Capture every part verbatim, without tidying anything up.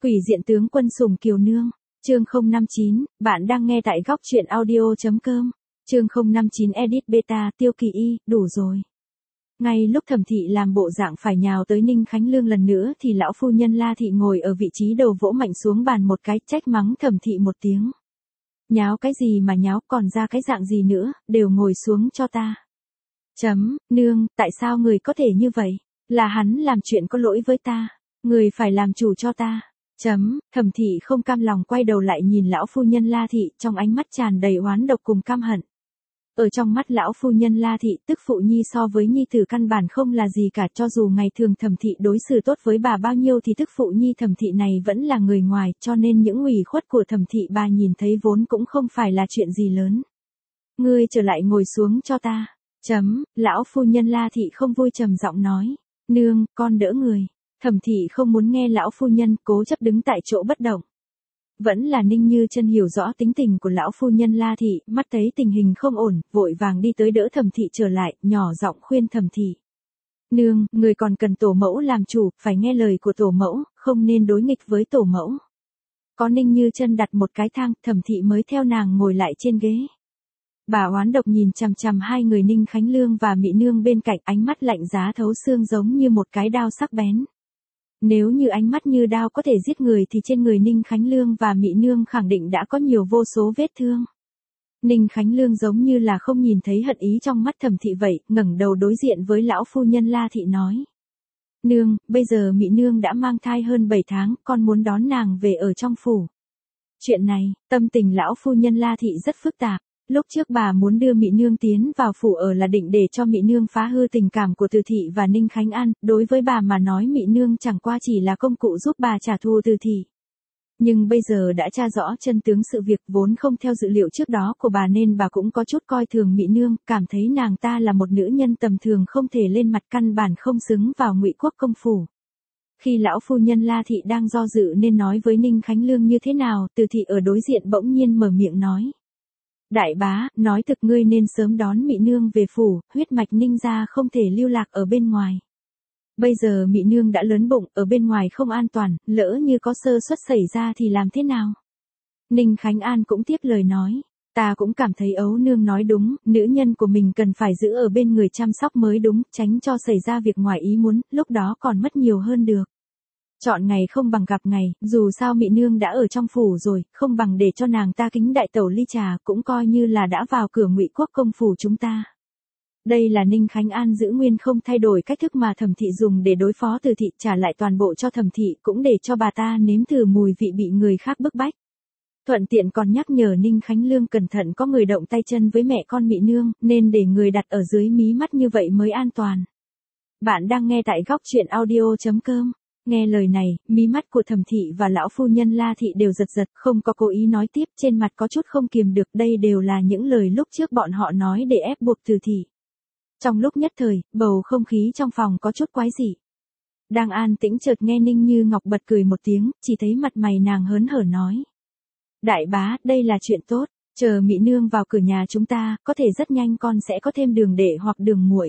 Quỷ diện tướng quân Sùng Kiều Nương, chương không năm chín, bạn đang nghe tại góc truyện audio.com, chương không năm chín edit beta, Tiêu Kỳ Y, đủ rồi. Ngay lúc Thẩm Thị làm bộ dạng phải nhào tới Ninh Khánh Lương lần nữa thì lão phu nhân La Thị ngồi ở vị trí đầu vỗ mạnh xuống bàn một cái, trách mắng Thẩm Thị một tiếng. Nháo cái gì mà nháo, còn ra cái dạng gì nữa, đều ngồi xuống cho ta. Chấm, nương, tại sao người có thể như vậy? Là hắn làm chuyện có lỗi với ta, người phải làm chủ cho ta. Chấm, Thẩm Thị không cam lòng quay đầu lại nhìn lão phu nhân La Thị, trong ánh mắt tràn đầy oán độc cùng căm hận. Ở trong mắt lão phu nhân La Thị, tức phụ nhi so với nhi tử căn bản không là gì cả, cho dù ngày thường Thẩm Thị đối xử tốt với bà bao nhiêu thì tức phụ nhi Thẩm Thị này vẫn là người ngoài, cho nên những ủy khuất của Thẩm Thị bà nhìn thấy vốn cũng không phải là chuyện gì lớn. Ngươi trở lại ngồi xuống cho ta. Chấm, lão phu nhân La Thị không vui trầm giọng nói. Nương, con đỡ người. Thẩm Thị không muốn nghe lão phu nhân, cố chấp đứng tại chỗ bất động. Vẫn là Ninh Như Chân hiểu rõ tính tình của lão phu nhân La Thị, mắt thấy tình hình không ổn, vội vàng đi tới đỡ Thẩm Thị trở lại, nhỏ giọng khuyên Thẩm Thị. Nương, người còn cần tổ mẫu làm chủ, phải nghe lời của tổ mẫu, không nên đối nghịch với tổ mẫu. Có Ninh Như Chân đặt một cái thang, Thẩm Thị mới theo nàng ngồi lại trên ghế. Bà oán độc nhìn chằm chằm hai người Ninh Khánh Lương và Mị Nương bên cạnh, ánh mắt lạnh giá thấu xương giống như một cái đao sắc bén. Nếu như ánh mắt như đao có thể giết người thì trên người Ninh Khánh Lương và Mị Nương khẳng định đã có nhiều vô số vết thương. Ninh Khánh Lương giống như là không nhìn thấy hận ý trong mắt Thẩm Thị vậy, ngẩng đầu đối diện với lão phu nhân La Thị nói. Nương, bây giờ Mị Nương đã mang thai hơn bảy tháng, con muốn đón nàng về ở trong phủ. Chuyện này, tâm tình lão phu nhân La Thị rất phức tạp. Lúc trước bà muốn đưa Mị Nương tiến vào phủ ở là định để cho Mị Nương phá hư tình cảm của Từ Thị và Ninh Khánh An, đối với bà mà nói Mị Nương chẳng qua chỉ là công cụ giúp bà trả thù Từ Thị. Nhưng bây giờ đã tra rõ chân tướng sự việc vốn không theo dự liệu trước đó của bà nên bà cũng có chút coi thường Mị Nương, cảm thấy nàng ta là một nữ nhân tầm thường không thể lên mặt, căn bản không xứng vào Ngụy Quốc công phủ. Khi lão phu nhân La Thị đang do dự nên nói với Ninh Khánh Lương như thế nào, Từ Thị ở đối diện bỗng nhiên mở miệng nói. Đại bá, nói thực ngươi nên sớm đón Mị Nương về phủ, huyết mạch Ninh gia không thể lưu lạc ở bên ngoài. Bây giờ Mị Nương đã lớn bụng, ở bên ngoài không an toàn, lỡ như có sơ suất xảy ra thì làm thế nào? Ninh Khánh An cũng tiếp lời nói, ta cũng cảm thấy ấu nương nói đúng, nữ nhân của mình cần phải giữ ở bên người chăm sóc mới đúng, tránh cho xảy ra việc ngoài ý muốn, lúc đó còn mất nhiều hơn được. Chọn ngày không bằng gặp ngày, dù sao Mị Nương đã ở trong phủ rồi, không bằng để cho nàng ta kính đại tẩu ly trà, cũng coi như là đã vào cửa Ngụy Quốc công phủ chúng ta. Đây là Ninh Khánh An giữ nguyên không thay đổi cách thức mà Thẩm Thị dùng để đối phó Từ Thị, trả lại toàn bộ cho Thẩm Thị, cũng để cho bà ta nếm thử mùi vị bị người khác bức bách. Thuận tiện còn nhắc nhở Ninh Khánh Lương cẩn thận có người động tay chân với mẹ con Mị Nương, nên để người đặt ở dưới mí mắt như vậy mới an toàn. Bạn đang nghe tại góc truyện audio.com. Nghe lời này, mí mắt của Thẩm Thị và lão phu nhân La Thị đều giật giật, không có cố ý nói tiếp, trên mặt có chút không kiềm được, đây đều là những lời lúc trước bọn họ nói để ép buộc Từ Thị. Trong lúc nhất thời, bầu không khí trong phòng có chút quái dị. Đang an tĩnh chợt nghe Ninh Như Ngọc bật cười một tiếng, chỉ thấy mặt mày nàng hớn hở nói. Đại bá, đây là chuyện tốt, chờ Mị Nương vào cửa nhà chúng ta, có thể rất nhanh con sẽ có thêm đường đệ hoặc đường muội.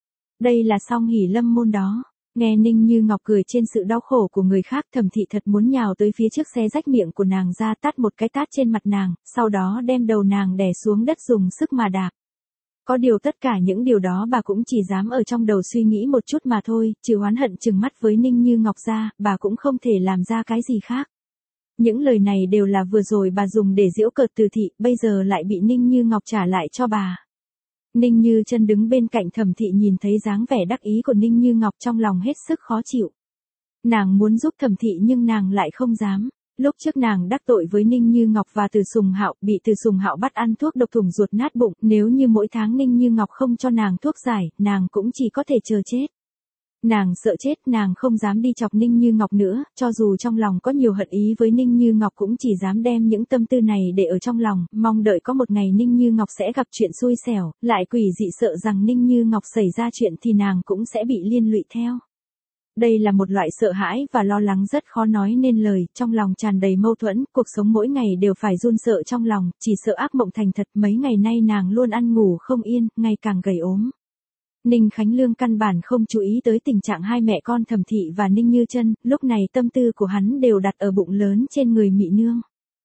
Đây là song hỷ lâm môn đó. Nghe Ninh Như Ngọc cười trên sự đau khổ của người khác, Thẩm Thị thật muốn nhào tới phía trước xé rách miệng của nàng ra, tát một cái tát trên mặt nàng, sau đó đem đầu nàng đè xuống đất dùng sức mà đạp. Có điều tất cả những điều đó bà cũng chỉ dám ở trong đầu suy nghĩ một chút mà thôi, trừ oán hận trừng mắt với Ninh Như Ngọc ra, bà cũng không thể làm ra cái gì khác. Những lời này đều là vừa rồi bà dùng để giễu cợt Từ Thị, bây giờ lại bị Ninh Như Ngọc trả lại cho bà. Ninh Như Chân đứng bên cạnh Thẩm Thị nhìn thấy dáng vẻ đắc ý của Ninh Như Ngọc trong lòng hết sức khó chịu. Nàng muốn giúp Thẩm Thị nhưng nàng lại không dám. Lúc trước nàng đắc tội với Ninh Như Ngọc và Từ Sùng Hạo, bị Từ Sùng Hạo bắt ăn thuốc độc thủng ruột nát bụng, nếu như mỗi tháng Ninh Như Ngọc không cho nàng thuốc giải, nàng cũng chỉ có thể chờ chết. Nàng sợ chết, nàng không dám đi chọc Ninh Như Ngọc nữa, cho dù trong lòng có nhiều hận ý với Ninh Như Ngọc cũng chỉ dám đem những tâm tư này để ở trong lòng, mong đợi có một ngày Ninh Như Ngọc sẽ gặp chuyện xui xẻo, lại quỷ dị sợ rằng Ninh Như Ngọc xảy ra chuyện thì nàng cũng sẽ bị liên lụy theo. Đây là một loại sợ hãi và lo lắng rất khó nói nên lời, trong lòng tràn đầy mâu thuẫn, cuộc sống mỗi ngày đều phải run sợ trong lòng, chỉ sợ ác mộng thành thật, mấy ngày nay nàng luôn ăn ngủ không yên, ngày càng gầy ốm. Ninh Khánh Lương căn bản không chú ý tới tình trạng hai mẹ con Thẩm Thị và Ninh Như Chân, lúc này tâm tư của hắn đều đặt ở bụng lớn trên người Mị Nương.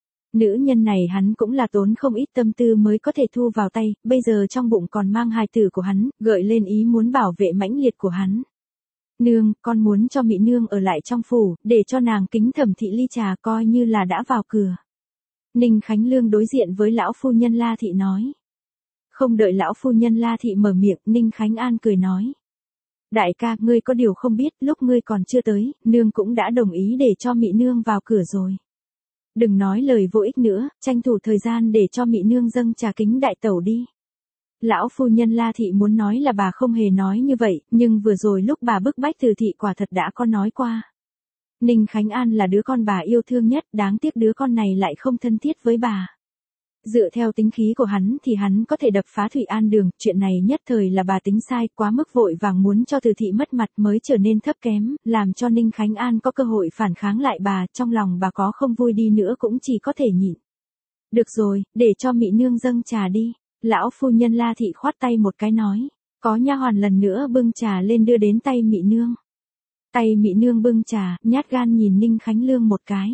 Nữ nhân này hắn cũng là tốn không ít tâm tư mới có thể thu vào tay, bây giờ trong bụng còn mang hài tử của hắn, gợi lên ý muốn bảo vệ mãnh liệt của hắn. Nương, con muốn cho Mị Nương ở lại trong phủ, để cho nàng kính Thẩm Thị ly trà coi như là đã vào cửa. Ninh Khánh Lương đối diện với lão phu nhân La Thị nói. Không đợi lão phu nhân La Thị mở miệng, Ninh Khánh An cười nói. Đại ca, ngươi có điều không biết, lúc ngươi còn chưa tới, nương cũng đã đồng ý để cho Mị Nương vào cửa rồi. Đừng nói lời vô ích nữa, tranh thủ thời gian để cho Mị Nương dâng trà kính đại tẩu đi. Lão phu nhân La Thị muốn nói là bà không hề nói như vậy, nhưng vừa rồi lúc bà bức bách Từ Thị quả thật đã có nói qua. Ninh Khánh An là đứa con bà yêu thương nhất, đáng tiếc đứa con này lại không thân thiết với bà. Dựa theo tính khí của hắn thì hắn có thể đập phá Thụy An Đường, chuyện này nhất thời là bà tính sai, quá mức vội vàng muốn cho Từ Thị mất mặt mới trở nên thấp kém, làm cho Ninh Khánh An có cơ hội phản kháng lại bà, trong lòng bà có không vui đi nữa cũng chỉ có thể nhịn. Được rồi, để cho Mị Nương dâng trà đi. Lão phu nhân La Thị khoát tay một cái nói, có nha hoàn lần nữa bưng trà lên đưa đến tay Mị Nương. Tay Mị Nương bưng trà, nhát gan nhìn Ninh Khánh Lương một cái.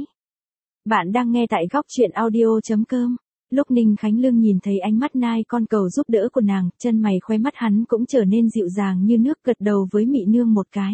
Bạn đang nghe tại góc truyện audio chấm com. Lúc Ninh Khánh Lương nhìn thấy ánh mắt nai con cầu giúp đỡ của nàng, chân mày khóe mắt hắn cũng trở nên dịu dàng như nước, gật đầu với Mị Nương một cái.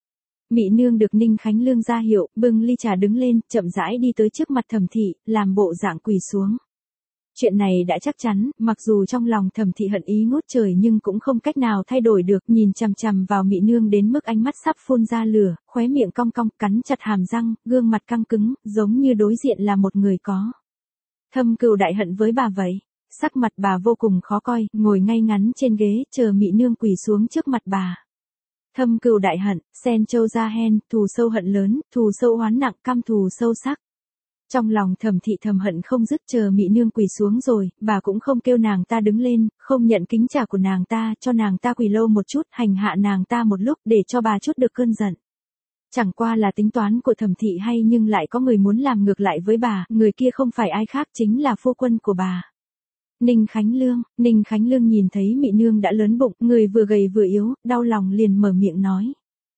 Mị Nương được Ninh Khánh Lương ra hiệu, bưng ly trà đứng lên, chậm rãi đi tới trước mặt Thẩm Thị, làm bộ dạng quỳ xuống. Chuyện này đã chắc chắn, mặc dù trong lòng Thẩm Thị hận ý ngút trời nhưng cũng không cách nào thay đổi được, nhìn chằm chằm vào Mị Nương đến mức ánh mắt sắp phun ra lửa, khóe miệng cong cong, cắn chặt hàm răng, gương mặt căng cứng, giống như đối diện là một người có thâm cừu đại hận với bà vậy. Sắc mặt bà vô cùng khó coi, ngồi ngay ngắn trên ghế, chờ Mị Nương quỳ xuống trước mặt bà. Thâm cừu đại hận, sen châu ra hen, thù sâu hận lớn, thù sâu oán nặng, căm thù sâu sắc. Trong lòng Thẩm Thị thầm hận không dứt, chờ Mị Nương quỳ xuống rồi, bà cũng không kêu nàng ta đứng lên, không nhận kính trà của nàng ta, cho nàng ta quỳ lâu một chút, hành hạ nàng ta một lúc để cho bà chút được cơn giận. Chẳng qua là tính toán của Thẩm Thị hay, nhưng lại có người muốn làm ngược lại với bà, người kia không phải ai khác chính là phu quân của bà. Ninh Khánh Lương, Ninh Khánh Lương nhìn thấy Mị Nương đã lớn bụng, người vừa gầy vừa yếu, đau lòng liền mở miệng nói.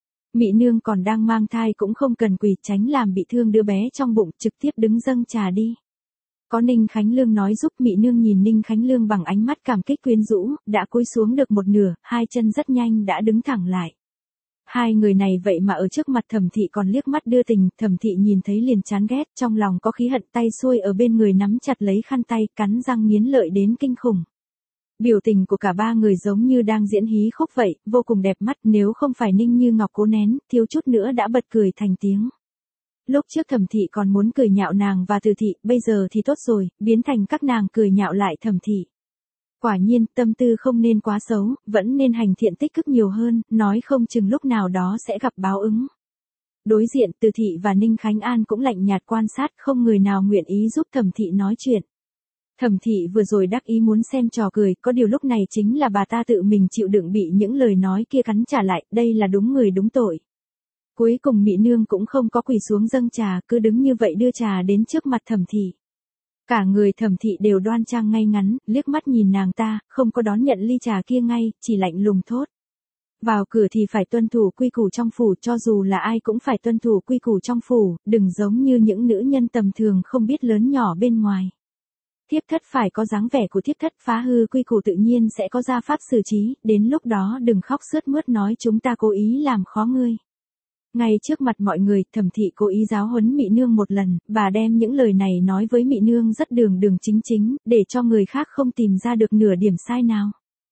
Mị Nương còn đang mang thai cũng không cần quỳ, tránh làm bị thương đứa bé trong bụng, trực tiếp đứng dâng trà đi. Có Ninh Khánh Lương nói giúp, Mị Nương nhìn Ninh Khánh Lương bằng ánh mắt cảm kích quyến rũ, đã cúi xuống được một nửa, hai chân rất nhanh đã đứng thẳng lại. Hai người này vậy mà ở trước mặt Thẩm Thị còn liếc mắt đưa tình, Thẩm Thị nhìn thấy liền chán ghét, trong lòng có khí hận, tay xuôi ở bên người nắm chặt lấy khăn tay, cắn răng nghiến lợi đến kinh khủng. Biểu tình của cả ba người giống như đang diễn hí khúc vậy, vô cùng đẹp mắt, nếu không phải Ninh Như Ngọc cố nén, thiếu chút nữa đã bật cười thành tiếng. Lúc trước Thẩm Thị còn muốn cười nhạo nàng và Từ Thị, bây giờ thì tốt rồi, biến thành các nàng cười nhạo lại Thẩm Thị. Quả nhiên, tâm tư không nên quá xấu, vẫn nên hành thiện tích cực nhiều hơn, nói không chừng lúc nào đó sẽ gặp báo ứng. Đối diện, Từ Thị và Ninh Khánh An cũng lạnh nhạt quan sát, không người nào nguyện ý giúp Thẩm Thị nói chuyện. Thẩm Thị vừa rồi đắc ý muốn xem trò cười, có điều lúc này chính là bà ta tự mình chịu đựng bị những lời nói kia cắn trả lại, đây là đúng người đúng tội. Cuối cùng Mị Nương cũng không có quỳ xuống dâng trà, cứ đứng như vậy đưa trà đến trước mặt Thẩm Thị. Cả người Thẩm Thị đều đoan trang ngay ngắn, liếc mắt nhìn nàng ta, không có đón nhận ly trà kia ngay, chỉ lạnh lùng thốt. Vào cửa thì phải tuân thủ quy củ trong phủ, cho dù là ai cũng phải tuân thủ quy củ trong phủ, đừng giống như những nữ nhân tầm thường không biết lớn nhỏ bên ngoài. Thiếp thất phải có dáng vẻ của thiếp thất, phá hư quy củ tự nhiên sẽ có gia pháp xử trí, đến lúc đó đừng khóc sướt mướt nói chúng ta cố ý làm khó ngươi. Ngay trước mặt mọi người, Thẩm Thị cố ý giáo huấn Mị Nương một lần, bà đem những lời này nói với Mị Nương rất đường đường chính chính, để cho người khác không tìm ra được nửa điểm sai nào.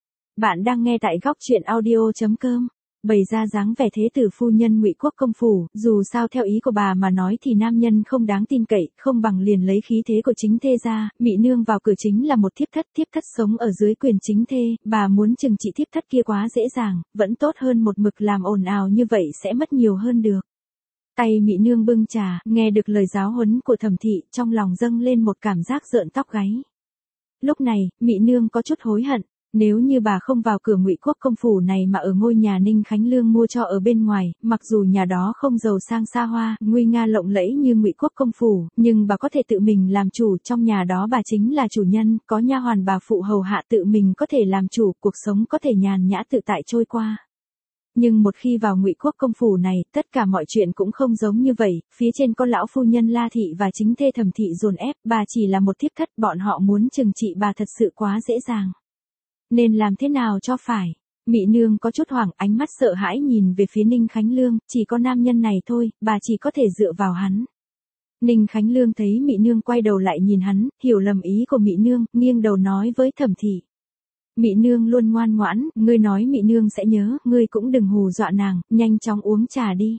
Bạn đang nghe tại góc truyện audio chấm com. Bày ra dáng vẻ thế tử phu nhân Ngụy Quốc công phủ, dù sao theo ý của bà mà nói thì nam nhân không đáng tin cậy, không bằng liền lấy khí thế của chính thê ra, Mị Nương vào cửa chính là một thiếp thất, thiếp thất sống ở dưới quyền chính thê, bà muốn trừng trị thiếp thất kia quá dễ dàng, vẫn tốt hơn một mực làm ồn ào như vậy sẽ mất nhiều hơn được. Tay Mị Nương bưng trà, nghe được lời giáo huấn của Thẩm Thị, trong lòng dâng lên một cảm giác rợn tóc gáy. Lúc này, Mị Nương có chút hối hận. Nếu như bà không vào cửa Ngụy Quốc công phủ này mà ở ngôi nhà Ninh Khánh Lương mua cho ở bên ngoài, mặc dù nhà đó không giàu sang xa hoa, nguy nga lộng lẫy như Ngụy Quốc công phủ, nhưng bà có thể tự mình làm chủ, trong nhà đó bà chính là chủ nhân, có nha hoàn bà phụ hầu hạ, tự mình có thể làm chủ, cuộc sống có thể nhàn nhã tự tại trôi qua. Nhưng một khi vào Ngụy Quốc công phủ này, tất cả mọi chuyện cũng không giống như vậy, phía trên có lão phu nhân La thị và chính thê Thẩm thị dồn ép, bà chỉ là một thiếp thất, bọn họ muốn trừng trị bà thật sự quá dễ dàng. Nên làm thế nào cho phải? Mị nương có chút hoảng, ánh mắt sợ hãi nhìn về phía Ninh Khánh Lương, chỉ có nam nhân này thôi, bà chỉ có thể dựa vào hắn. Ninh Khánh Lương thấy Mị nương quay đầu lại nhìn hắn, hiểu lầm ý của Mị nương, nghiêng đầu nói với Thẩm thị. Mị nương luôn ngoan ngoãn, ngươi nói Mị nương sẽ nhớ, ngươi cũng đừng hù dọa nàng, nhanh chóng uống trà đi.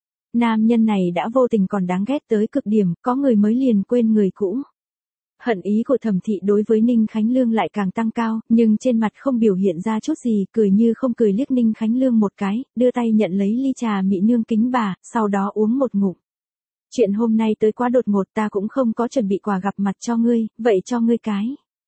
Nam nhân này đã vô tình còn đáng ghét tới cực điểm, có người mới liền quên người cũ. Hận ý của Thẩm thị đối với Ninh Khánh Lương lại càng tăng cao, nhưng trên mặt không biểu hiện ra chút gì, cười như không cười liếc Ninh Khánh Lương một cái, đưa tay nhận lấy ly trà Mị nương kính bà, sau đó uống một ngụm. Chuyện hôm nay tới quá đột ngột, ta cũng không có chuẩn bị quà gặp mặt cho ngươi, vậy cho ngươi cái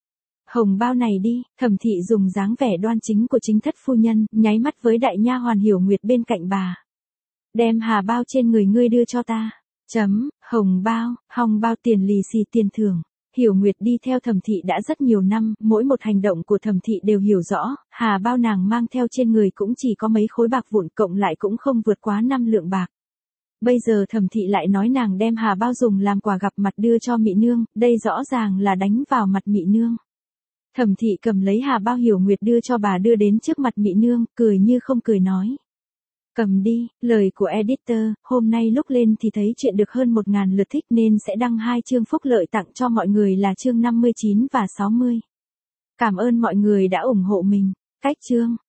hồng bao này đi. Thẩm thị dùng dáng vẻ đoan chính của chính thất phu nhân, nháy mắt với đại nha hoàn Hiểu Nguyệt bên cạnh bà. Đem hà bao trên người ngươi đưa cho ta. Chấm, hồng bao, hồng bao tiền lì xì tiền thưởng. Hiểu Nguyệt đi theo Thẩm thị đã rất nhiều năm, mỗi một hành động của Thẩm thị đều hiểu rõ, hà bao nàng mang theo trên người cũng chỉ có mấy khối bạc vụn, cộng lại cũng không vượt quá năm lượng bạc. Bây giờ Thẩm thị lại nói nàng đem hà bao dùng làm quà gặp mặt đưa cho Mị nương, đây rõ ràng là đánh vào mặt Mị nương. Thẩm thị cầm lấy hà bao Hiểu Nguyệt đưa cho bà đưa đến trước mặt Mị nương, cười như không cười nói. Cầm đi, lời của editor, hôm nay lúc lên thì thấy chuyện được hơn một ngàn lượt thích nên sẽ đăng hai chương phúc lợi tặng cho mọi người là chương năm mươi chín và sáu mươi. Cảm ơn mọi người đã ủng hộ mình. Cách chương.